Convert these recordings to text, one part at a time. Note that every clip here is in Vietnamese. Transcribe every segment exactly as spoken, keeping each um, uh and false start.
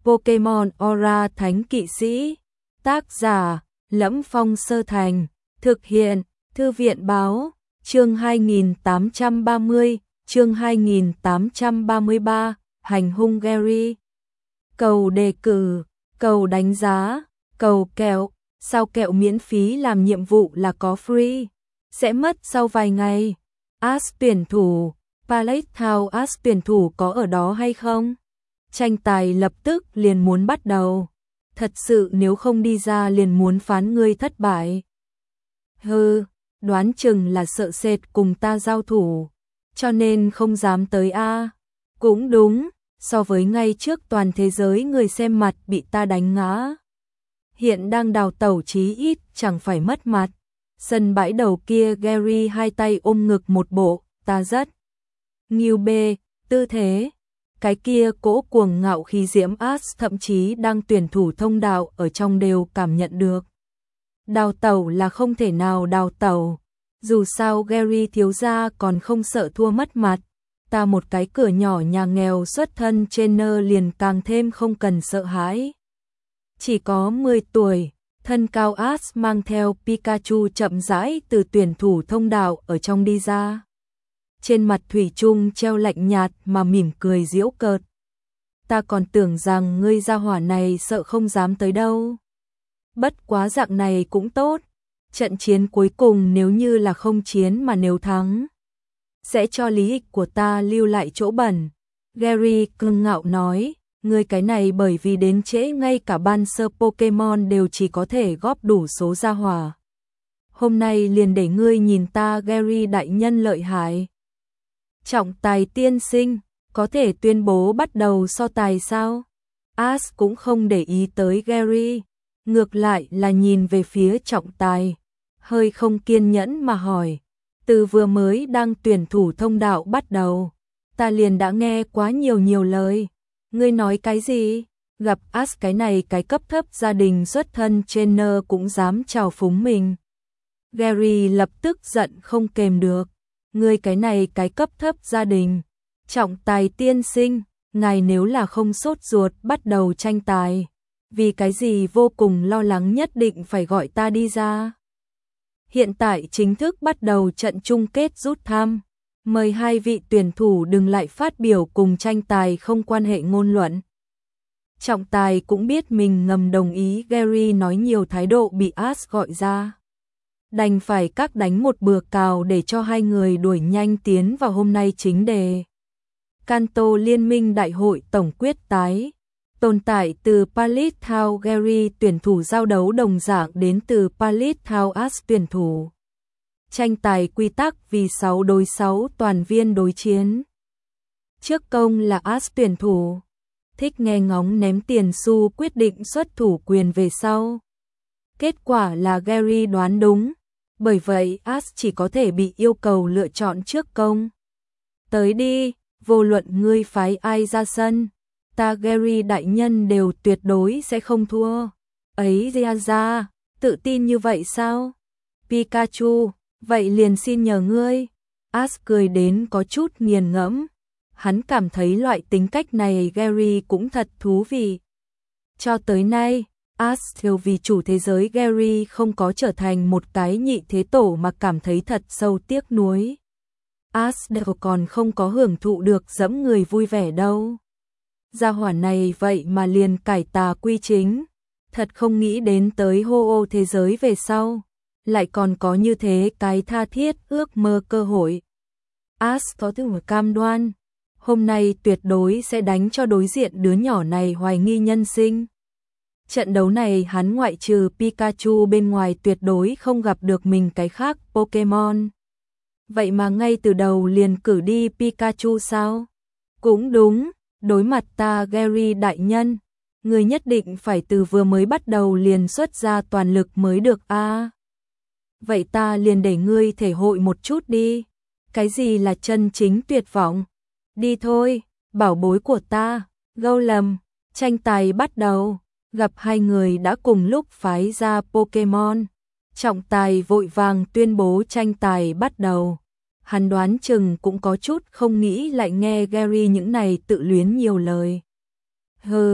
Pokemon Aura Thánh Kỵ Sĩ. Tác giả: Lẫm Phong Sơ Thành. Thực hiện: Thư viện báo. Chương hai nghìn tám trăm ba mươi, chương hai nghìn tám trăm ba mươi ba, hành hung Gary. Cầu đề cử, cầu đánh giá, cầu kẹo. Sao kẹo miễn phí làm nhiệm vụ là có free? Sẽ mất sau vài ngày. Ash tuyển thủ, Palette Town Ash tuyển thủ có ở đó hay không? Tranh tài lập tức liền muốn bắt đầu. Thật sự nếu không đi ra liền muốn phán ngươi thất bại. Hừ, đoán chừng là sợ sệt cùng ta giao thủ, cho nên không dám tới a. Cũng đúng, so với ngay trước toàn thế giới người xem mặt bị ta đánh ngã. Hiện đang đào tẩu chí ít chẳng phải mất mặt. Sân bãi đầu kia Gary hai tay ôm ngực một bộ, ta rất nghiêu bê, tư thế. Cái kia cỗ cuồng ngạo khí diễm Ash thậm chí đang tuyển thủ thông đạo ở trong đều cảm nhận được. Đào tẩu là không thể nào đào tẩu. Dù sao Gary thiếu gia còn không sợ thua mất mặt. Ta một cái cửa nhỏ nhà nghèo xuất thân trainer liền càng thêm không cần sợ hãi. Chỉ có mười tuổi, thân cao Ash mang theo Pikachu chậm rãi từ tuyển thủ thông đạo ở trong đi ra. Trên mặt thủy chung treo lạnh nhạt mà mỉm cười giễu cợt. Ta còn tưởng rằng ngươi gia hỏa này sợ không dám tới đâu. Bất quá dạng này cũng tốt. Trận chiến cuối cùng nếu như là không chiến mà nếu thắng, sẽ cho lý lịch của ta lưu lại chỗ bẩn. Gary cưng ngạo nói, ngươi cái này bởi vì đến trễ ngay cả ban sơ Pokemon đều chỉ có thể góp đủ số gia hỏa. Hôm nay liền để ngươi nhìn ta Gary đại nhân lợi hại. Trọng tài tiên sinh, có thể tuyên bố bắt đầu so tài sao? Ash cũng không để ý tới Gary, ngược lại là nhìn về phía trọng tài, hơi không kiên nhẫn mà hỏi. Từ vừa mới đang tuyển thủ thông đạo bắt đầu, ta liền đã nghe quá nhiều nhiều lời. Ngươi nói cái gì? Gặp Ash cái này cái cấp thấp gia đình xuất thân trainer cũng dám chào phúng mình. Gary lập tức giận không kềm được. Ngươi cái này cái cấp thấp gia đình. Trọng tài tiên sinh, ngài nếu là không sốt ruột bắt đầu tranh tài, vì cái gì vô cùng lo lắng nhất định phải gọi ta đi ra? Hiện tại chính thức bắt đầu trận chung kết rút thăm. Mời hai vị tuyển thủ đừng lại phát biểu cùng tranh tài không quan hệ ngôn luận. Trọng tài cũng biết mình ngầm đồng ý Gary nói nhiều thái độ bị Ash gọi ra. Đành phải các đánh một bừa cào để cho hai người đuổi nhanh tiến vào hôm nay chính đề. Kanto Liên minh đại hội tổng quyết tái. Tồn tại từ Palette Town Gary tuyển thủ giao đấu đồng dạng đến từ Palette Town Ash tuyển thủ. Tranh tài quy tắc vì sáu đối sáu toàn viên đối chiến. Trước công là Ash tuyển thủ. Thích nghe ngóng ném tiền xu quyết định xuất thủ quyền về sau. Kết quả là Gary đoán đúng. Bởi vậy Ash chỉ có thể bị yêu cầu lựa chọn trước công. Tới đi, vô luận ngươi phái ai ra sân, ta Gary đại nhân đều tuyệt đối sẽ không thua. Ấy ra ra, tự tin như vậy sao? Pikachu, vậy liền xin nhờ ngươi. Ash cười đến có chút nghiền ngẫm. Hắn cảm thấy loại tính cách này Gary cũng thật thú vị. Cho tới nay, Ash thiếu vì chủ thế giới Gary không có trở thành một cái nhị thế tổ mà cảm thấy thật sâu tiếc nuối. Ash đều còn không có hưởng thụ được dẫm người vui vẻ đâu. Gia hỏa này vậy mà liền cải tà quy chính. Thật không nghĩ đến tới hô ô thế giới về sau. Lại còn có như thế cái tha thiết ước mơ cơ hội. Ash có thể cam đoan. Hôm nay tuyệt đối sẽ đánh cho đối diện đứa nhỏ này hoài nghi nhân sinh. Trận đấu này hắn ngoại trừ Pikachu bên ngoài tuyệt đối không gặp được mình cái khác Pokemon. Vậy mà ngay từ đầu liền cử đi Pikachu sao? Cũng đúng, đối mặt ta Gary đại nhân, người nhất định phải từ vừa mới bắt đầu liền xuất ra toàn lực mới được a. À, vậy ta liền để ngươi thể hội một chút đi. Cái gì là chân chính tuyệt vọng? Đi thôi, bảo bối của ta. Golem, tranh tài bắt đầu. Gặp hai người đã cùng lúc phái ra Pokemon. Trọng tài vội vàng tuyên bố tranh tài bắt đầu. Hắn đoán chừng cũng có chút không nghĩ lại nghe Gary những này tự luyến nhiều lời. Hừ,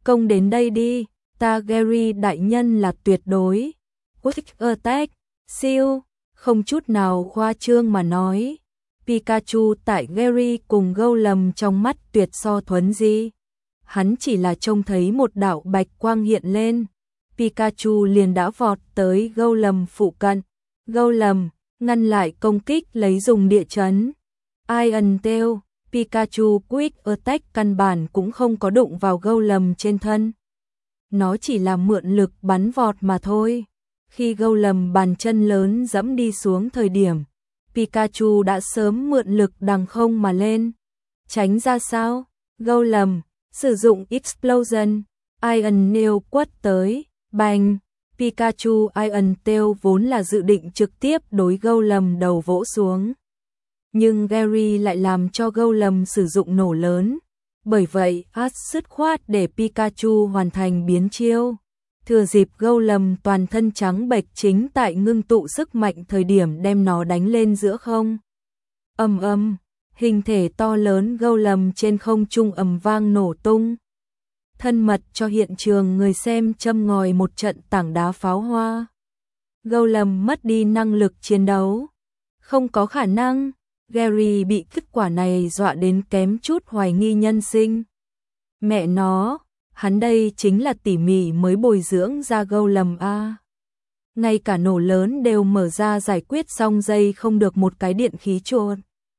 công đến đây đi, ta Gary đại nhân là tuyệt đối. Quick Attack, siêu, không chút nào khoa trương mà nói. Pikachu tại Gary cùng Golem trong mắt tuyệt so thuấn di. Hắn chỉ là trông thấy một đạo bạch quang hiện lên. Pikachu liền đã vọt tới Golem phụ cận. Golem ngăn lại công kích lấy dùng địa chấn. Iron Tail, Pikachu Quick Attack căn bản cũng không có đụng vào Golem trên thân. Nó chỉ là mượn lực bắn vọt mà thôi. Khi Golem bàn chân lớn dẫm đi xuống thời điểm, Pikachu đã sớm mượn lực đằng không mà lên. Tránh ra sao? Golem sử dụng Explosion, Iron Nail quất tới, bành. Pikachu Iron Tail vốn là dự định trực tiếp đối Golem đầu vỗ xuống. Nhưng Gary lại làm cho Golem sử dụng nổ lớn. Bởi vậy, Ash dứt khoát để Pikachu hoàn thành biến chiêu. Thừa dịp Golem toàn thân trắng bệch chính tại ngưng tụ sức mạnh thời điểm đem nó đánh lên giữa không. Ầm ầm, hình thể to lớn Golem trên không trung ầm vang nổ tung. Thân mật cho hiện trường người xem châm ngòi một trận tảng đá pháo hoa. Golem mất đi năng lực chiến đấu. Không có khả năng, Gary bị kết quả này dọa đến kém chút hoài nghi nhân sinh. Mẹ nó, hắn đây chính là tỉ mỉ mới bồi dưỡng ra Golem a. Ngay cả nổ lớn đều mở ra giải quyết xong dây không được một cái điện khí chuột.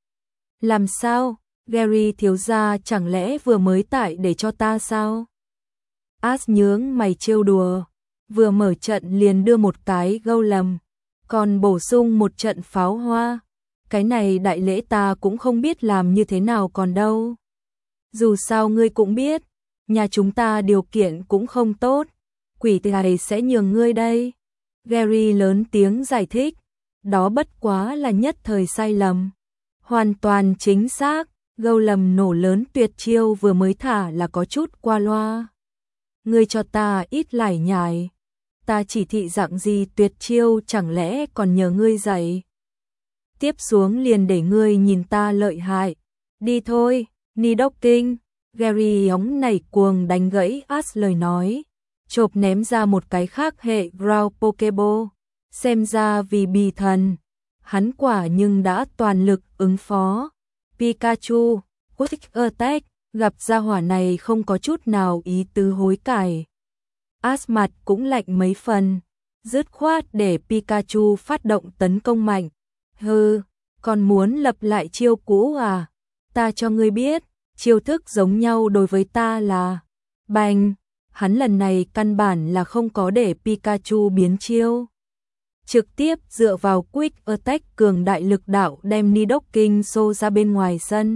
Làm sao? Gary thiếu gia chẳng lẽ vừa mới tải để cho ta sao? Ash nhướng mày trêu đùa, vừa mở trận liền đưa một cái Golem, còn bổ sung một trận pháo hoa. Cái này đại lễ ta cũng không biết làm như thế nào còn đâu. Dù sao ngươi cũng biết, nhà chúng ta điều kiện cũng không tốt, quỷ tài sẽ nhường ngươi đây. Gary lớn tiếng giải thích, đó bất quá là nhất thời sai lầm. Hoàn toàn chính xác, Golem nổ lớn tuyệt chiêu vừa mới thả là có chút qua loa. Ngươi cho ta ít lải nhải, ta chỉ thị dạng gì tuyệt chiêu chẳng lẽ còn nhờ ngươi dạy. Tiếp xuống liền để ngươi nhìn ta lợi hại. Đi thôi, Nidoking. Gary hóng nảy cuồng đánh gãy Ash lời nói, chộp ném ra một cái khác hệ Ground Pokeball. Xem ra vì bì thần, hắn quả nhưng đã toàn lực ứng phó. Pikachu, Quick Attack, gặp gia hỏa này không có chút nào ý tứ hối cải. Ash mặt cũng lạnh mấy phần, dứt khoát để Pikachu phát động tấn công mạnh. Hừ, còn muốn lập lại chiêu cũ à? Ta cho ngươi biết, chiêu thức giống nhau đối với ta là bành. Hắn lần này căn bản là không có để Pikachu biến chiêu. Trực tiếp dựa vào Quick Attack cường đại lực đạo đem Nidoking xô ra bên ngoài sân.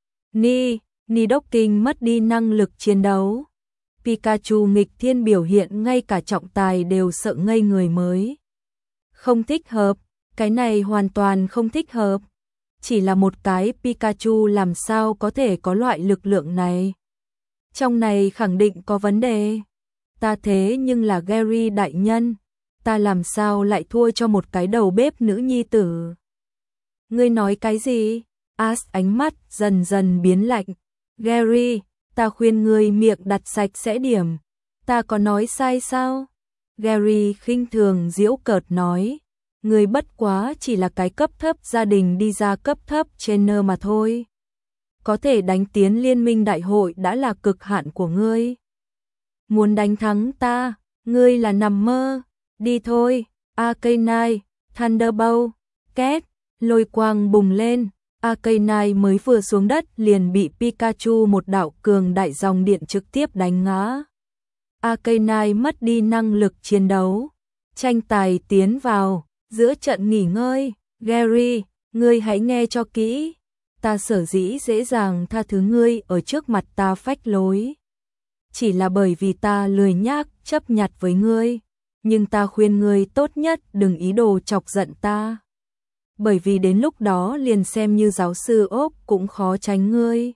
Ni, Nidoking mất đi năng lực chiến đấu. Pikachu nghịch thiên biểu hiện ngay cả trọng tài đều sợ ngây người mới. Không thích hợp, cái này hoàn toàn không thích hợp. Chỉ là một cái Pikachu làm sao có thể có loại lực lượng này. Trong này khẳng định có vấn đề. Ta thế nhưng là Gary đại nhân, ta làm sao lại thua cho một cái đầu bếp nữ nhi tử. Ngươi nói cái gì? Ash ánh mắt dần dần biến lạnh. Gary, ta khuyên ngươi miệng đặt sạch sẽ điểm. Ta có nói sai sao? Gary khinh thường giễu cợt nói. Ngươi bất quá chỉ là cái cấp thấp gia đình đi ra cấp thấp trainer mà thôi. Có thể đánh tiến liên minh đại hội đã là cực hạn của ngươi. Muốn đánh thắng ta, ngươi là nằm mơ. Đi thôi, Arcanine, Thunderbolt, két, lôi quang bùng lên. Arcanine mới vừa xuống đất liền bị Pikachu một đạo cường đại dòng điện trực tiếp đánh ngã. Arcanine mất đi năng lực chiến đấu. Tranh tài tiến vào, giữa trận nghỉ ngơi. Gary, ngươi hãy nghe cho kỹ. Ta sở dĩ dễ dàng tha thứ ngươi ở trước mặt ta phách lối. Chỉ là bởi vì ta lười nhác chấp nhặt với ngươi. Nhưng ta khuyên ngươi tốt nhất đừng ý đồ chọc giận ta. Bởi vì đến lúc đó liền xem như giáo sư ốc cũng khó tránh ngươi.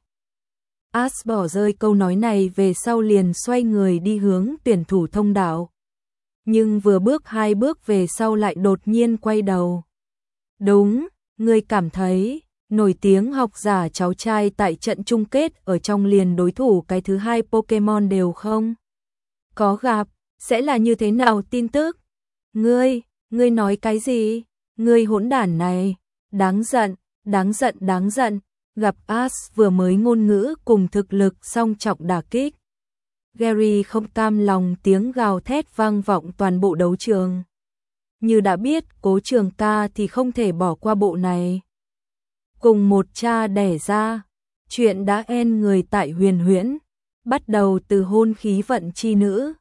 Ash bỏ rơi câu nói này về sau liền xoay người đi hướng tuyển thủ thông đạo. Nhưng vừa bước hai bước về sau lại đột nhiên quay đầu. Đúng, ngươi cảm thấy, nổi tiếng học giả cháu trai tại trận chung kết ở trong liền đối thủ cái thứ hai Pokemon đều không có gặp, sẽ là như thế nào tin tức? Ngươi, ngươi nói cái gì? Ngươi hỗn đản này, đáng giận, đáng giận, đáng giận, gặp Ash vừa mới ngôn ngữ cùng thực lực song trọng đả kích. Gary không cam lòng tiếng gào thét vang vọng toàn bộ đấu trường. Như đã biết Cố Trường Ca thì không thể bỏ qua bộ này. Cùng một cha đẻ ra, chuyện đã en người tại Huyền Huyễn, bắt đầu từ hôn khí vận chi nữ,